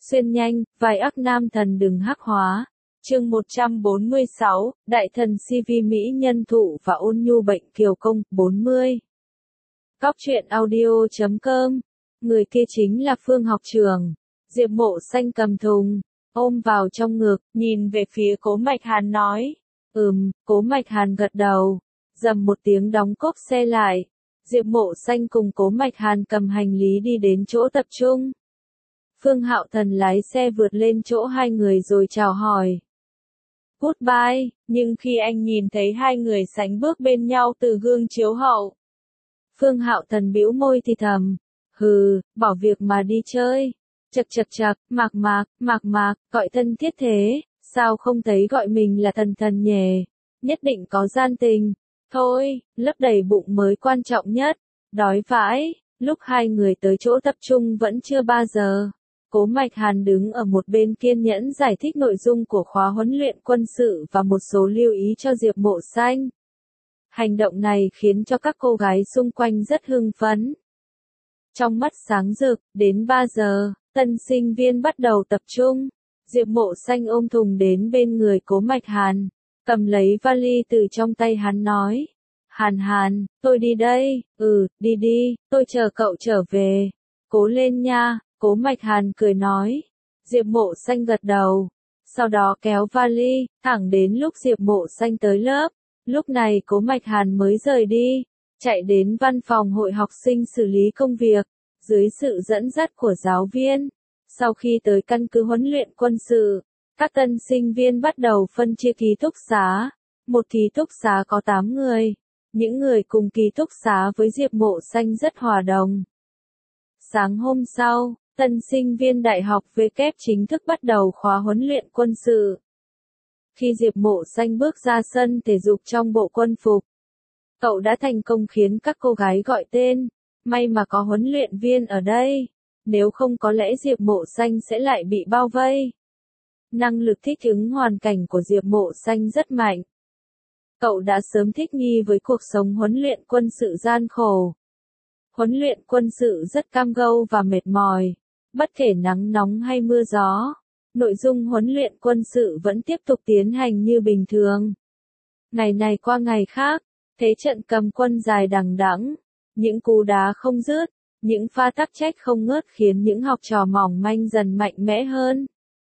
Xuyên nhanh, vai ác nam thần đừng hắc hóa. Chương 146, Đại thần CV Mỹ nhân thụ và ôn nhu bệnh kiều công, 40. Góc truyện audio.com. Người kia chính là Phương Học Trường. Diệp Mộ Xanh cầm thùng, ôm vào trong ngực, nhìn về phía Cố Mạch Hàn nói. Cố Mạch Hàn gật đầu. Dầm một tiếng đóng cốp xe lại. Diệp Mộ Xanh cùng Cố Mạch Hàn cầm hành lý đi đến chỗ tập trung. Phương Hạo Thần lái xe vượt lên chỗ hai người rồi chào hỏi. Goodbye, nhưng khi anh nhìn thấy hai người sánh bước bên nhau từ gương chiếu hậu. Phương Hạo Thần bĩu môi thì thầm. Bỏ việc mà đi chơi. Chật, mạc, gọi thân thiết thế, sao không thấy gọi mình là thần nhỉ? Nhất định có gian tình. Thôi, lấp đầy bụng mới quan trọng nhất. Đói vãi, lúc hai người tới chỗ tập trung vẫn chưa 3 giờ. Cố Mạch Hàn đứng ở một bên kiên nhẫn giải thích nội dung của khóa huấn luyện quân sự và một số lưu ý cho Diệp Mộ Xanh. Hành động này khiến cho các cô gái xung quanh rất hưng phấn. Trong mắt sáng rực, đến 3 giờ, tân sinh viên bắt đầu tập trung. Diệp Mộ Xanh ôm thùng đến bên người Cố Mạch Hàn, cầm lấy vali từ trong tay hắn nói. Hàn, tôi đi đây. Đi, tôi chờ cậu trở về. Cố lên nha. Cố Mạch Hàn cười nói. Diệp Mộ Xanh gật đầu. Sau đó kéo vali, thẳng đến lúc Diệp Mộ Xanh tới lớp. Lúc này Cố Mạch Hàn mới rời đi, chạy đến văn phòng hội học sinh xử lý công việc, dưới sự dẫn dắt của giáo viên. Sau khi tới căn cứ huấn luyện quân sự, các tân sinh viên bắt đầu phân chia ký túc xá. Một ký túc xá có 8 người. Những người cùng ký túc xá với Diệp Mộ Xanh rất hòa đồng. Sáng hôm sau, tân sinh viên đại học W chính thức bắt đầu khóa huấn luyện quân sự. Khi Diệp Mộ Xanh bước ra sân thể dục trong bộ quân phục, cậu đã thành công khiến các cô gái gọi tên. May mà có huấn luyện viên ở đây, nếu không có lẽ Diệp Mộ Xanh sẽ lại bị bao vây. Năng lực thích ứng hoàn cảnh của Diệp Mộ Xanh rất mạnh. Cậu đã sớm thích nghi với cuộc sống huấn luyện quân sự gian khổ. Huấn luyện quân sự rất cam go và mệt mỏi, bất kể nắng nóng hay mưa gió. Nội dung huấn luyện quân sự vẫn tiếp tục tiến hành như bình thường. Ngày này qua ngày khác, thế trận cầm quân dài đằng đẵng, những cú đá không dứt, những pha tắc trách không ngớt khiến những học trò mỏng manh dần mạnh mẽ hơn.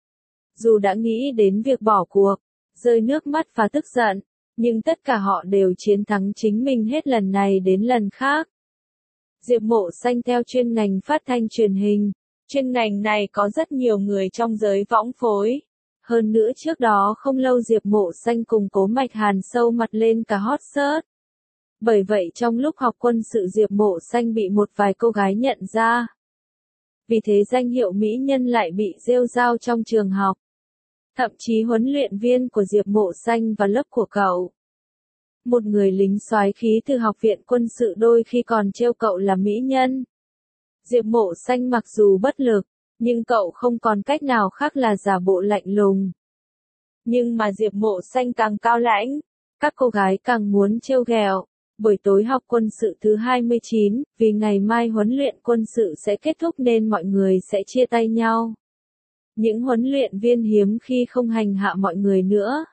Dù đã nghĩ đến việc bỏ cuộc, rơi nước mắt và tức giận, nhưng tất cả họ đều chiến thắng chính mình hết lần này đến lần khác. Diệp Mộ Xanh theo chuyên ngành phát thanh truyền hình. Chuyên ngành này có rất nhiều người trong giới võng phối. Hơn nữa trước đó không lâu Diệp Mộ Xanh cùng Cố Mạch Hàn sâu mặt lên cả hot search. Bởi vậy trong lúc học quân sự Diệp Mộ Xanh bị một vài cô gái nhận ra. Vì thế danh hiệu mỹ nhân lại bị rêu rao trong trường học. Thậm chí huấn luyện viên của Diệp Mộ Xanh và lớp của cậu, một người lính soái khí từ học viện quân sự, đôi khi còn trêu cậu là mỹ nhân. Diệp Mộ Xanh mặc dù bất lực, nhưng cậu không còn cách nào khác là giả bộ lạnh lùng. Nhưng mà Diệp Mộ Xanh càng cao lãnh, các cô gái càng muốn trêu ghẹo. Buổi tối học quân sự thứ 29, vì ngày mai huấn luyện quân sự sẽ kết thúc nên mọi người sẽ chia tay nhau. Những huấn luyện viên hiếm khi không hành hạ mọi người nữa.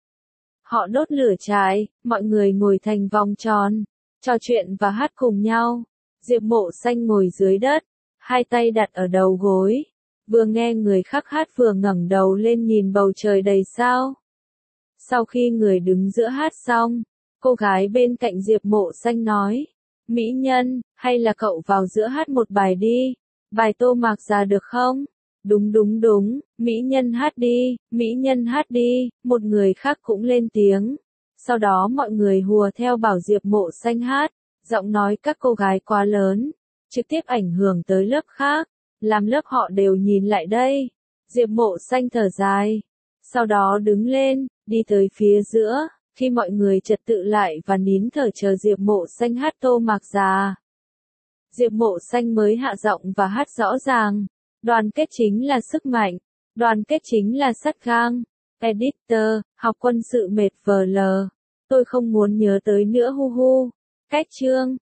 Họ đốt lửa trại, mọi người ngồi thành vòng tròn, trò chuyện và hát cùng nhau. Diệp Mộ Xanh ngồi dưới đất, hai tay đặt ở đầu gối, vừa nghe người khác hát vừa ngẩng đầu lên nhìn bầu trời đầy sao. Sau khi người đứng giữa hát xong, cô gái bên cạnh Diệp Mộ Xanh nói, mỹ nhân, hay là cậu vào giữa hát một bài đi, bài Tô Mạc Già được không? Đúng, mỹ nhân hát đi, một người khác cũng lên tiếng. Sau đó mọi người hùa theo bảo Diệp Mộ Xanh hát. Giọng nói các cô gái quá lớn, trực tiếp ảnh hưởng tới lớp khác, làm lớp họ đều nhìn lại đây. Diệp Mộ Xanh thở dài, sau đó đứng lên, đi tới phía giữa, khi mọi người trật tự lại và nín thở chờ Diệp Mộ Xanh hát Tô Mạc Già. Diệp Mộ Xanh mới hạ giọng và hát rõ ràng, đoàn kết chính là sức mạnh, đoàn kết chính là sắt gang. Editor, học quân sự mệt vờ lờ, tôi không muốn nhớ tới nữa hu hu. Cách chương